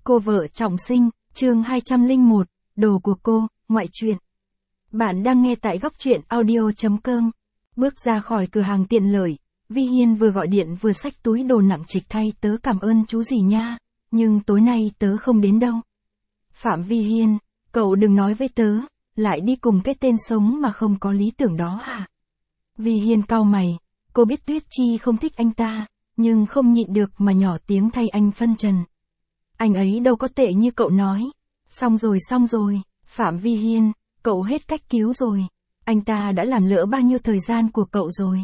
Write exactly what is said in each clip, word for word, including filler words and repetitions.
Cô vợ trọng sinh, chương hai trăm lẻ một, đồ của cô, ngoại truyện. Bạn đang nghe tại góc truyện audio chấm com. Bước ra khỏi cửa hàng tiện lợi, Vi Hiên vừa gọi điện vừa xách túi đồ nặng trịch thay tớ cảm ơn chú gì nha, nhưng tối nay tớ không đến đâu. Phạm Vi Hiên, cậu đừng nói với tớ, lại đi cùng cái tên sống mà không có lý tưởng đó hả? Vi Hiên cau mày, cô biết Tuyết Chi không thích anh ta, nhưng không nhịn được mà nhỏ tiếng thay anh phân trần. Anh ấy đâu có tệ như cậu nói. Xong rồi xong rồi, Phạm Vi Hiên, cậu hết cách cứu rồi. Anh ta đã làm lỡ bao nhiêu thời gian của cậu rồi.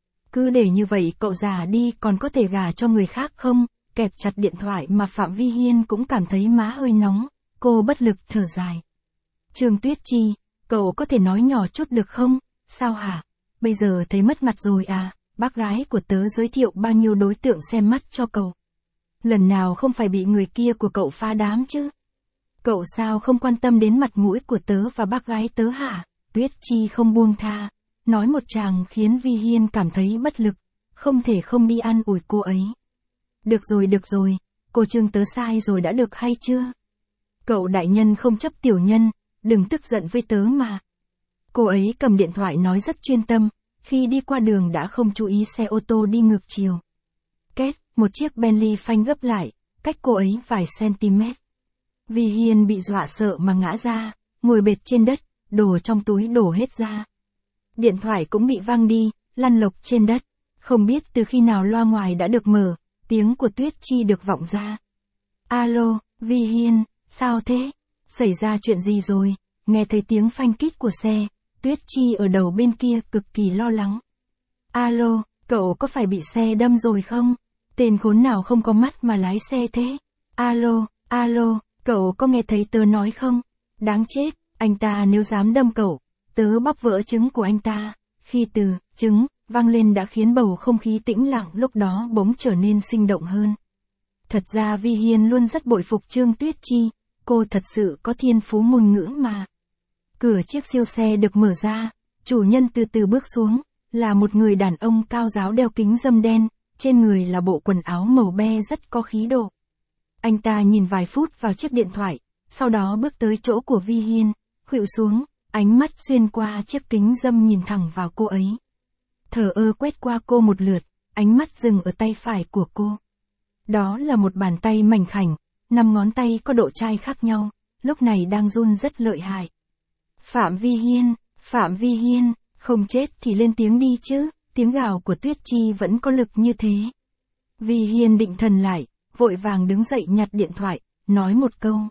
Cứ để như vậy cậu già đi còn có thể gả cho người khác không? Kẹp chặt điện thoại mà Phạm Vi Hiên cũng cảm thấy má hơi nóng, cô bất lực thở dài. Trương Tuyết Chi, cậu có thể nói nhỏ chút được không? Sao hả? Bây giờ thấy mất mặt rồi à? Bác gái của tớ giới thiệu bao nhiêu đối tượng xem mắt cho cậu. Lần nào không phải bị người kia của cậu phá đám chứ? Cậu sao không quan tâm đến mặt mũi của tớ và bác gái tớ hả? Tuyết Chi không buông tha, nói một tràng khiến Vi Hiên cảm thấy bất lực, không thể không đi an ủi cô ấy. Được rồi được rồi, cô Trương tớ sai rồi đã được hay chưa? Cậu đại nhân không chấp tiểu nhân, đừng tức giận với tớ mà. Cô ấy cầm điện thoại nói rất chuyên tâm, khi đi qua đường đã không chú ý xe ô tô đi ngược chiều. Két, một chiếc Bentley phanh gấp lại, cách cô ấy vài cm. Vi Hiên bị dọa sợ mà ngã ra, ngồi bệt trên đất, đồ trong túi đổ hết ra. Điện thoại cũng bị văng đi, lăn lộc trên đất. Không biết từ khi nào loa ngoài đã được mở, tiếng của Tuyết Chi được vọng ra. Alo, Vi Hiên, sao thế? Xảy ra chuyện gì rồi? Nghe thấy tiếng phanh kít của xe, Tuyết Chi ở đầu bên kia cực kỳ lo lắng. Alo, cậu có phải bị xe đâm rồi không? Tên khốn nào không có mắt mà lái xe thế? Alo, alo, cậu có nghe thấy tớ nói không? Đáng chết, anh ta nếu dám đâm cậu, tớ bóp vỡ trứng của anh ta. Khi từ trứng vang lên đã khiến bầu không khí tĩnh lặng lúc đó bỗng trở nên sinh động hơn. Thật ra Vi Hiên luôn rất bội phục Trương Tuyết Chi, cô thật sự có thiên phú ngôn ngữ mà. Cửa chiếc siêu xe được mở ra, chủ nhân từ từ bước xuống, là một người đàn ông cao ráo đeo kính râm đen, trên người là bộ quần áo màu be rất có khí độ. Anh ta nhìn vài phút vào chiếc điện thoại, sau đó bước tới chỗ của Vi Hiên, khuỵu xuống, ánh mắt xuyên qua chiếc kính râm nhìn thẳng vào cô ấy. Thờ ơ quét qua cô một lượt, ánh mắt dừng ở tay phải của cô. Đó là một bàn tay mảnh khảnh, năm ngón tay có độ chai khác nhau, lúc này đang run rất lợi hại. Phạm Vi Hiên, Phạm Vi Hiên, không chết thì lên tiếng đi chứ, tiếng gào của Tuyết Chi vẫn có lực như thế. Vi Hiên định thần lại, vội vàng đứng dậy nhặt điện thoại, nói một câu.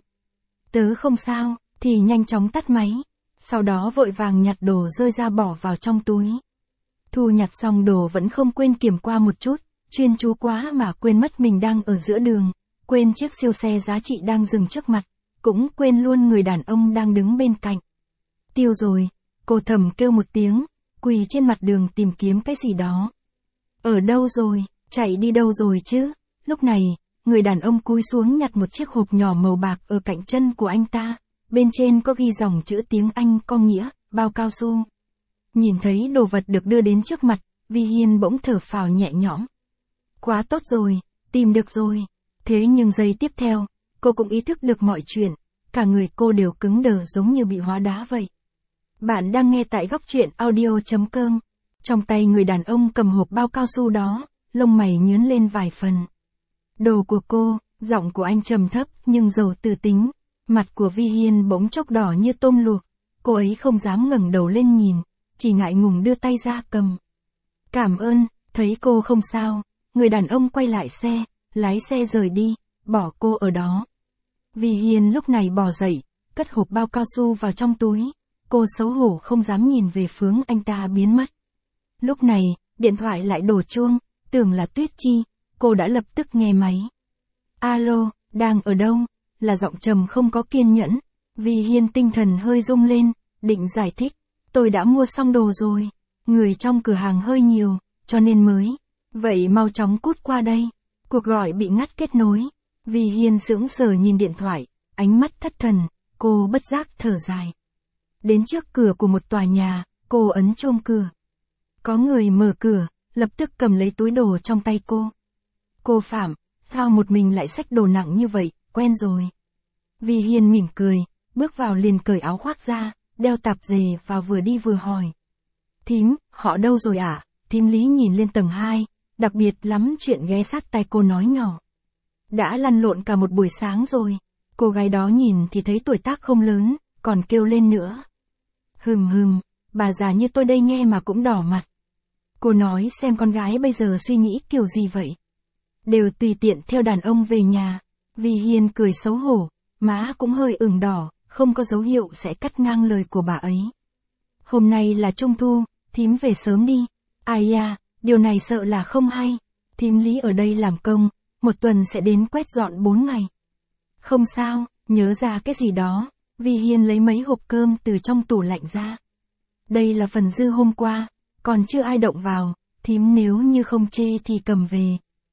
Tớ không sao, thì nhanh chóng tắt máy, sau đó vội vàng nhặt đồ rơi ra bỏ vào trong túi. Thu nhặt xong đồ vẫn không quên kiểm qua một chút, chuyên chú quá mà quên mất mình đang ở giữa đường, quên chiếc siêu xe giá trị đang dừng trước mặt, cũng quên luôn người đàn ông đang đứng bên cạnh. Tiêu rồi, cô thầm kêu một tiếng, quỳ trên mặt đường tìm kiếm cái gì đó. Ở đâu rồi, chạy đi đâu rồi chứ? Lúc này, người đàn ông cúi xuống nhặt một chiếc hộp nhỏ màu bạc ở cạnh chân của anh ta, bên trên có ghi dòng chữ tiếng Anh có nghĩa, bao cao su. Nhìn thấy đồ vật được đưa đến trước mặt, Vi Hiên bỗng thở phào nhẹ nhõm. Quá tốt rồi, tìm được rồi. Thế nhưng giây tiếp theo, cô cũng ý thức được mọi chuyện, cả người cô đều cứng đờ giống như bị hóa đá vậy. Bạn đang nghe tại góc truyện audio chấm com. Trong tay người đàn ông cầm hộp bao cao su đó, lông mày nhướng lên vài phần. Đồ của cô, giọng của anh trầm thấp nhưng giàu tư tính. Mặt của Vi Hiên bỗng chốc đỏ như tôm luộc. Cô ấy không dám ngẩng đầu lên nhìn, chỉ ngại ngùng đưa tay ra cầm. Cảm ơn, thấy cô không sao, người đàn ông quay lại xe, lái xe rời đi, bỏ cô ở đó. Vi Hiên lúc này bò dậy, cất hộp bao cao su vào trong túi. Cô xấu hổ không dám nhìn về hướng anh ta biến mất. Lúc này, điện thoại lại đổ chuông, tưởng là Tuyết Chi, cô đã lập tức nghe máy. Alo, đang ở đâu? Là giọng trầm không có kiên nhẫn. Vi Hiên tinh thần hơi rung lên, định giải thích. Tôi đã mua xong đồ rồi, người trong cửa hàng hơi nhiều, cho nên mới. Vậy mau chóng cút qua đây. Cuộc gọi bị ngắt kết nối. Vi Hiên sững sờ nhìn điện thoại, ánh mắt thất thần, cô bất giác thở dài. Đến trước cửa của một tòa nhà, cô ấn chuông cửa. Có người mở cửa, lập tức cầm lấy túi đồ trong tay cô. Cô Phạm, sao một mình lại xách đồ nặng như vậy, quen rồi. Vi Hiên mỉm cười, bước vào liền cởi áo khoác ra, đeo tạp dề vào vừa đi vừa hỏi. Thím, họ đâu rồi ạ? À? Thím Lý nhìn lên tầng hai, đặc biệt lắm chuyện ghé sát tai cô nói nhỏ. Đã lăn lộn cả một buổi sáng rồi. Cô gái đó nhìn thì thấy tuổi tác không lớn, còn kêu lên nữa. Hừm hừm, bà già như tôi đây nghe mà cũng đỏ mặt. Cô nói xem con gái bây giờ suy nghĩ kiểu gì vậy? Đều tùy tiện theo đàn ông về nhà. Vi Hiên cười xấu hổ, má cũng hơi ửng đỏ, không có dấu hiệu sẽ cắt ngang lời của bà ấy. Hôm nay là Trung Thu, thím về sớm đi. Ai da, điều này sợ là không hay. Thím Lý ở đây làm công, một tuần sẽ đến quét dọn bốn ngày. Không sao, nhớ ra cái gì đó, Vi Hiên lấy mấy hộp cơm từ trong tủ lạnh ra. Đây là phần dư hôm qua, còn chưa ai động vào, thím nếu như không chê thì cầm về.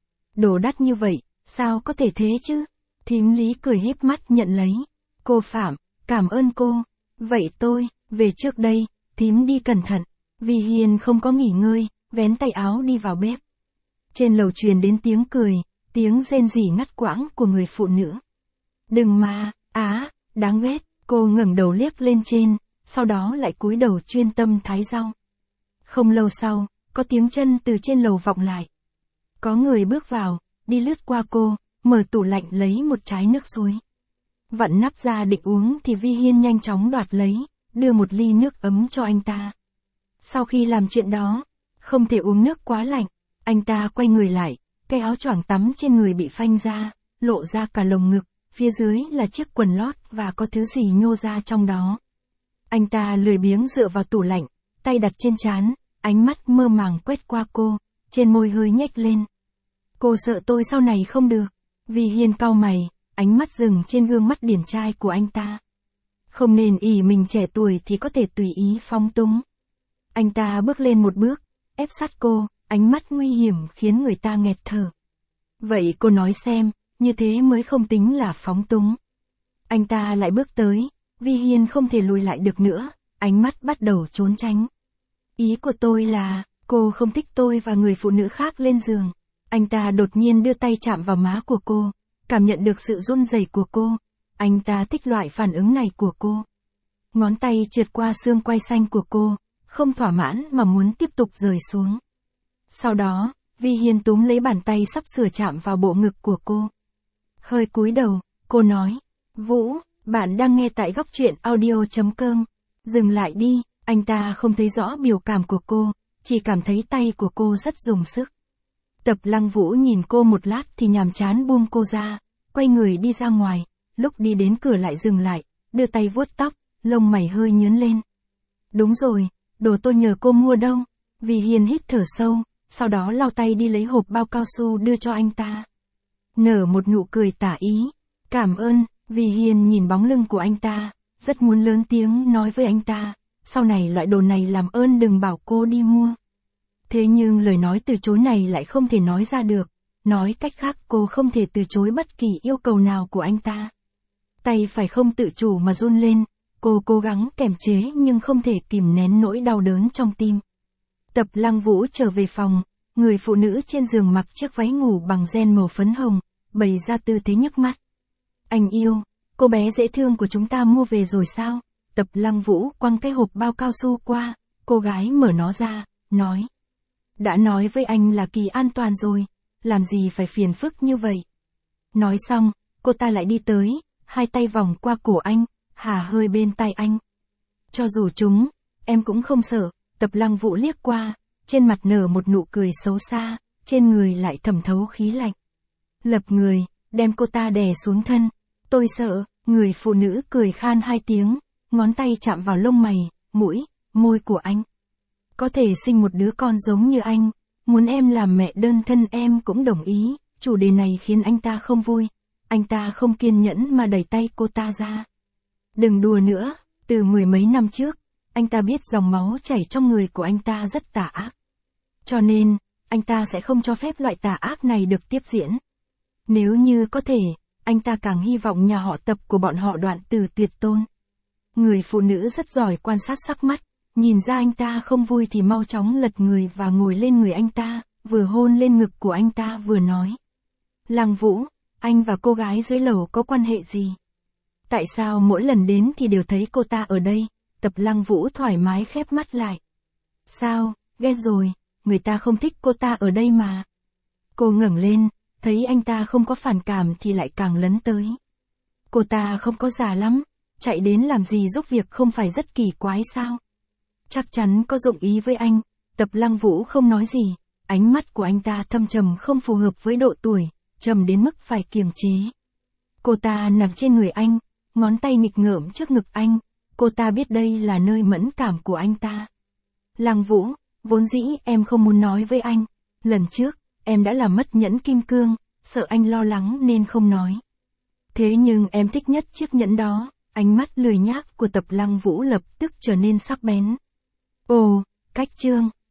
Đồ đắt như vậy, sao có thể thế chứ? Thím Lý cười híp mắt nhận lấy. Cô Phạm, cảm ơn cô. Vậy tôi, về trước đây, thím đi cẩn thận. Vi Hiên không có nghỉ ngơi, vén tay áo đi vào bếp. Trên lầu truyền đến tiếng cười, tiếng rên rỉ ngắt quãng của người phụ nữ. Đừng mà, á, đáng ghét, cô ngẩng đầu liếc lên trên, sau đó lại cúi đầu chuyên tâm thái rau. Không lâu sau, có tiếng chân từ trên lầu vọng lại. Có người bước vào, đi lướt qua cô, mở tủ lạnh lấy một trái nước suối. Vặn nắp ra định uống thì Vi Hiên nhanh chóng đoạt lấy, đưa một ly nước ấm cho anh ta. Sau khi làm chuyện đó, không thể uống nước quá lạnh, anh ta quay người lại, cái áo choàng tắm trên người bị phanh ra, lộ ra cả lồng ngực, phía dưới là chiếc quần lót và có thứ gì nhô ra trong đó. Anh ta lười biếng dựa vào tủ lạnh, tay đặt trên trán, ánh mắt mơ màng quét qua cô, trên môi hơi nhếch lên. Cô sợ tôi sau này không được. Vi Hiên cau mày, ánh mắt dừng trên gương mắt điển trai của anh ta. Không nên ỷ mình trẻ tuổi thì có thể tùy ý phóng túng. Anh ta bước lên một bước, ép sát cô, ánh mắt nguy hiểm khiến người ta nghẹt thở. Vậy cô nói xem, như thế mới không tính là phóng túng. Anh ta lại bước tới, Vi Hiên không thể lùi lại được nữa, ánh mắt bắt đầu trốn tránh. Ý của tôi là, cô không thích tôi và người phụ nữ khác lên giường. Anh ta đột nhiên đưa tay chạm vào má của cô, cảm nhận được sự run rẩy của cô. Anh ta thích loại phản ứng này của cô. Ngón tay trượt qua xương quai xanh của cô, không thỏa mãn mà muốn tiếp tục rời xuống. Sau đó, Vi Hiên túm lấy bàn tay sắp sửa chạm vào bộ ngực của cô. Hơi cúi đầu, cô nói, Vũ, bạn đang nghe tại góc truyện audio chấm com. Dừng lại đi, anh ta không thấy rõ biểu cảm của cô, chỉ cảm thấy tay của cô rất dùng sức. Tập Lăng Vũ nhìn cô một lát thì nhàm chán buông cô ra, quay người đi ra ngoài, lúc đi đến cửa lại dừng lại, đưa tay vuốt tóc, lông mày hơi nhướng lên. Đúng rồi, đồ tôi nhờ cô mua đâu. Vi Hiên hít thở sâu, sau đó lau tay đi lấy hộp bao cao su đưa cho anh ta. Nở một nụ cười tả ý. Cảm ơn. Vi Hiên nhìn bóng lưng của anh ta, rất muốn lớn tiếng nói với anh ta, sau này loại đồ này làm ơn đừng bảo cô đi mua. Thế nhưng lời nói từ chối này lại không thể nói ra được, nói cách khác cô không thể từ chối bất kỳ yêu cầu nào của anh ta. Tay phải không tự chủ mà run lên, cô cố gắng kềm chế nhưng không thể kìm nén nỗi đau đớn trong tim. Tập Lăng Vũ trở về phòng, người phụ nữ trên giường mặc chiếc váy ngủ bằng ren màu phấn hồng, bày ra tư thế nhức mắt. Anh yêu, cô bé dễ thương của chúng ta mua về rồi sao? Tập Lăng Vũ quăng cái hộp bao cao su qua, cô gái mở nó ra, nói. Đã nói với anh là kỳ an toàn rồi, làm gì phải phiền phức như vậy. Nói xong, cô ta lại đi tới, hai tay vòng qua cổ anh, hả hơi bên tai anh. Cho dù chúng, em cũng không sợ. Tập Lăng Vũ liếc qua, trên mặt nở một nụ cười xấu xa, trên người lại thẩm thấu khí lạnh. Lập người, đem cô ta đè xuống thân. Tôi sợ. Người phụ nữ cười khan hai tiếng, ngón tay chạm vào lông mày, mũi, môi của anh. Có thể sinh một đứa con giống như anh, muốn em làm mẹ đơn thân em cũng đồng ý. Chủ đề này khiến anh ta không vui. Anh ta không kiên nhẫn mà đẩy tay cô ta ra. Đừng đùa nữa, từ mười mấy năm trước, anh ta biết dòng máu chảy trong người của anh ta rất tà ác. Cho nên, anh ta sẽ không cho phép loại tà ác này được tiếp diễn. Nếu như có thể, anh ta càng hy vọng nhà họ Tập của bọn họ đoạn từ tuyệt tôn. Người phụ nữ rất giỏi quan sát sắc mắt, nhìn ra anh ta không vui thì mau chóng lật người và ngồi lên người anh ta, vừa hôn lên ngực của anh ta vừa nói. Lăng Vũ, Anh và cô gái dưới lầu có quan hệ gì? Tại sao mỗi lần đến thì đều thấy cô ta ở đây? Tập Lăng Vũ thoải mái khép mắt lại. Sao, ghen rồi, người ta không thích cô ta ở đây mà. Cô ngẩng lên, thấy anh ta không có phản cảm thì lại càng lấn tới. Cô ta không có già lắm, chạy đến làm gì giúp việc không phải rất kỳ quái sao? Chắc chắn có dụng ý với anh. Tập Lăng Vũ không nói gì, ánh mắt của anh ta thâm trầm không phù hợp với độ tuổi, trầm đến mức phải kiềm chế. Cô ta nằm trên người anh, ngón tay nghịch ngợm trước ngực anh, cô ta biết đây là nơi mẫn cảm của anh ta. Lăng Vũ, vốn dĩ em không muốn nói với anh, lần trước, em đã làm mất nhẫn kim cương, sợ anh lo lắng nên không nói. Thế nhưng em thích nhất chiếc nhẫn đó, ánh mắt lười nhác của Tập Lăng Vũ lập tức trở nên sắc bén. Ồ, cách trương,